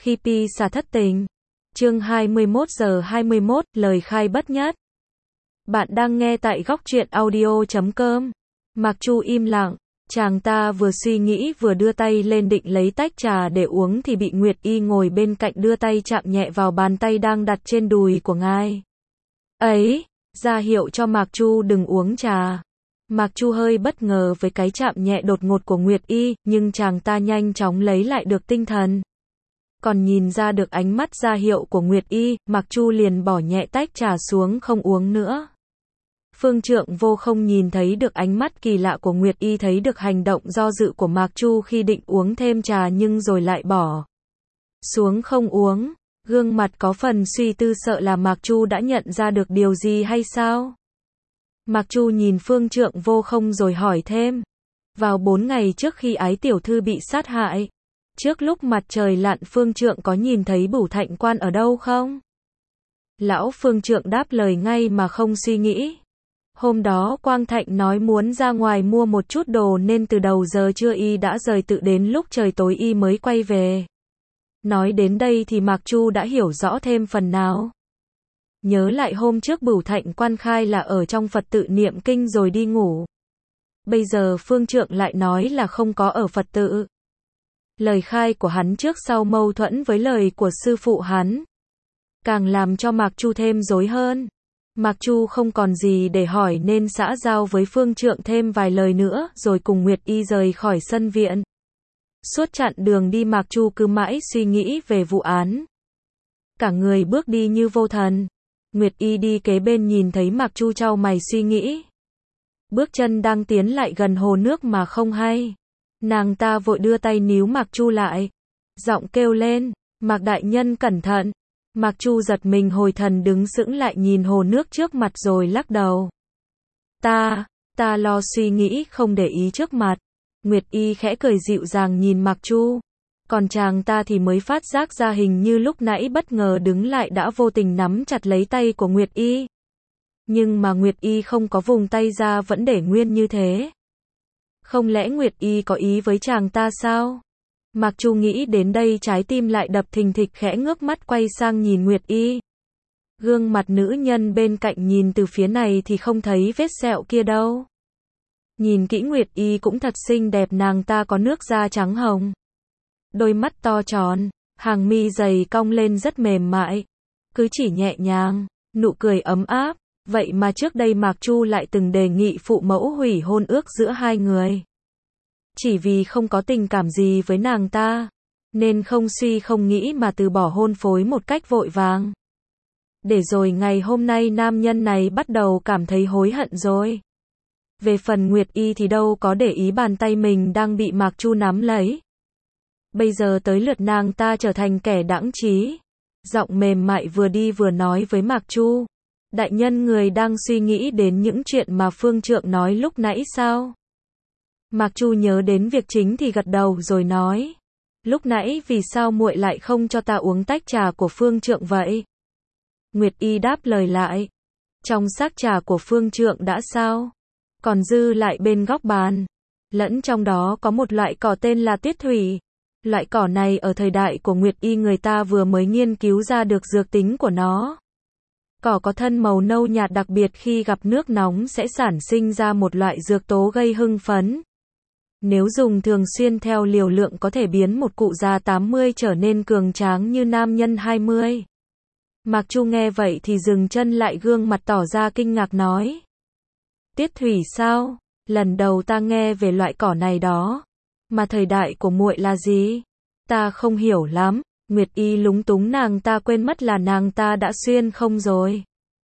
Khi pi xà thất tình. Chương 21 giờ 21, lời khai bất nhất. Bạn đang nghe tại góc truyện audio.com. Mạc Chu im lặng, chàng ta vừa suy nghĩ vừa đưa tay lên định lấy tách trà để uống thì bị Nguyệt Y ngồi bên cạnh đưa tay chạm nhẹ vào bàn tay đang đặt trên đùi của ngài ấy, ra hiệu cho Mạc Chu đừng uống trà. Mạc Chu hơi bất ngờ với cái chạm nhẹ đột ngột của Nguyệt Y, nhưng chàng ta nhanh chóng lấy lại được tinh thần. Còn nhìn ra được ánh mắt ra hiệu của Nguyệt Y, Mạc Chu liền bỏ nhẹ tách trà xuống không uống nữa. Phương Trượng Vô không nhìn thấy được ánh mắt kỳ lạ của Nguyệt Y, thấy được hành động do dự của Mạc Chu khi định uống thêm trà nhưng rồi lại bỏ xuống không uống. Gương mặt có phần suy tư, sợ là Mạc Chu đã nhận ra được điều gì hay sao? Mạc Chu nhìn Phương Trượng Vô không rồi hỏi thêm. Vào 4 ngày trước khi Ái tiểu thư bị sát hại, trước lúc mặt trời lặn Phương Trượng có nhìn thấy Bửu Thạnh Quan ở đâu không? Lão Phương Trượng đáp lời ngay mà không suy nghĩ. Hôm đó Quang Thạnh nói muốn ra ngoài mua một chút đồ nên từ đầu giờ trưa y đã rời, tự đến lúc trời tối y mới quay về. Nói đến đây thì Mạc Chu đã hiểu rõ thêm phần nào. Nhớ lại hôm trước Bửu Thạnh Quan khai là ở trong Phật tự niệm kinh rồi đi ngủ. Bây giờ Phương Trượng lại nói là không có ở Phật tự. Lời khai của hắn trước sau mâu thuẫn với lời của sư phụ hắn, càng làm cho Mạc Chu thêm rối hơn. Mạc Chu không còn gì để hỏi nên xã giao với Phương Trượng thêm vài lời nữa rồi cùng Nguyệt Y rời khỏi sân viện. Suốt chặng đường đi Mạc Chu cứ mãi suy nghĩ về vụ án. Cả người bước đi như vô thần. Nguyệt Y đi kế bên nhìn thấy Mạc Chu chau mày suy nghĩ. Bước chân đang tiến lại gần hồ nước mà không hay. Nàng ta vội đưa tay níu Mạc Chu lại. Giọng kêu lên, Mạc đại nhân cẩn thận. Mạc Chu giật mình hồi thần đứng sững lại nhìn hồ nước trước mặt rồi lắc đầu. Ta lo suy nghĩ không để ý trước mặt. Nguyệt Y khẽ cười dịu dàng nhìn Mạc Chu. Còn chàng ta thì mới phát giác ra hình như lúc nãy bất ngờ đứng lại đã vô tình nắm chặt lấy tay của Nguyệt Y. Nhưng mà Nguyệt Y không có vùng tay ra, vẫn để nguyên như thế. Không lẽ Nguyệt Y có ý với chàng ta sao? Mạc Chu nghĩ đến đây trái tim lại đập thình thịch, khẽ ngước mắt quay sang nhìn Nguyệt Y. Gương mặt nữ nhân bên cạnh nhìn từ phía này thì không thấy vết sẹo kia đâu. Nhìn kỹ Nguyệt Y cũng thật xinh đẹp, nàng ta có nước da trắng hồng. Đôi mắt to tròn, hàng mi dày cong lên rất mềm mại. Cứ chỉ nhẹ nhàng, nụ cười ấm áp. Vậy mà trước đây Mạc Chu lại từng đề nghị phụ mẫu hủy hôn ước giữa hai người. Chỉ vì không có tình cảm gì với nàng ta, nên không suy không nghĩ mà từ bỏ hôn phối một cách vội vàng. Để rồi ngày hôm nay nam nhân này bắt đầu cảm thấy hối hận rồi. Về phần Nguyệt Y thì đâu có để ý bàn tay mình đang bị Mạc Chu nắm lấy. Bây giờ tới lượt nàng ta trở thành kẻ đãng trí. Giọng mềm mại vừa đi vừa nói với Mạc Chu. Đại nhân, người đang suy nghĩ đến những chuyện mà Phương Trượng nói lúc nãy sao? Mạc Chu nhớ đến việc chính thì gật đầu rồi nói. Lúc nãy vì sao muội lại không cho ta uống tách trà của Phương Trượng vậy? Nguyệt Y đáp lời lại. Trong xác trà của Phương Trượng đã sao? Còn dư lại bên góc bàn. Lẫn trong đó có một loại cỏ tên là tuyết thủy. Loại cỏ này ở thời đại của Nguyệt Y người ta vừa mới nghiên cứu ra được dược tính của nó. Cỏ có thân màu nâu nhạt, đặc biệt khi gặp nước nóng sẽ sản sinh ra một loại dược tố gây hưng phấn. Nếu dùng thường xuyên theo liều lượng có thể biến một cụ già 80 trở nên cường tráng như nam nhân 20. Mạc Chu nghe vậy thì dừng chân lại, gương mặt tỏ ra kinh ngạc nói. Tiết thủy sao? Lần đầu ta nghe về loại cỏ này đó. Mà thời đại của muội là gì? Ta không hiểu lắm. Nguyệt Y lúng túng, nàng ta quên mất là nàng ta đã xuyên không rồi.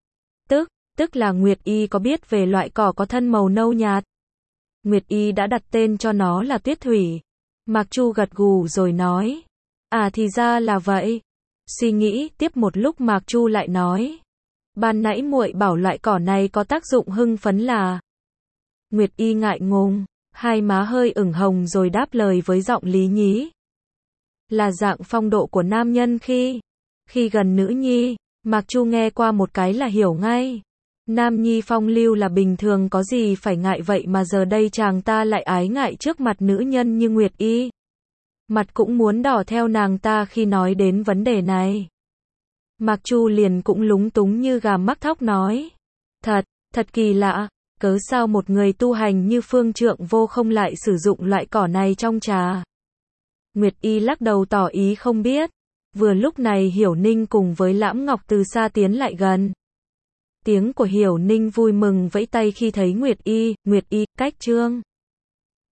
Tức là Nguyệt Y có biết về loại cỏ có thân màu nâu nhạt. Nguyệt Y đã đặt tên cho nó là tuyết thủy. Mạc Chu gật gù rồi nói. À thì ra là vậy. Suy nghĩ tiếp một lúc Mạc Chu lại nói. Ban nãy muội bảo loại cỏ này có tác dụng hưng phấn là. Nguyệt Y ngại ngùng, hai má hơi ửng hồng rồi đáp lời với giọng lý nhí. Là dạng phong độ của nam nhân khi gần nữ nhi. Mạc Chu nghe qua một cái là hiểu ngay. Nam nhi phong lưu là bình thường, có gì phải ngại, vậy mà giờ đây chàng ta lại ái ngại trước mặt nữ nhân như Nguyệt Y. Mặt cũng muốn đỏ theo nàng ta khi nói đến vấn đề này. Mạc Chu liền cũng lúng túng như gà mắc thóc nói. Thật kỳ lạ, cớ sao một người tu hành như Phương Trượng Vô không lại sử dụng loại cỏ này trong trà. Nguyệt Y lắc đầu tỏ ý không biết. Vừa lúc này Hiểu Ninh cùng với Lãm Ngọc từ xa tiến lại gần. Tiếng của Hiểu Ninh vui mừng vẫy tay khi thấy Nguyệt Y, cách Trương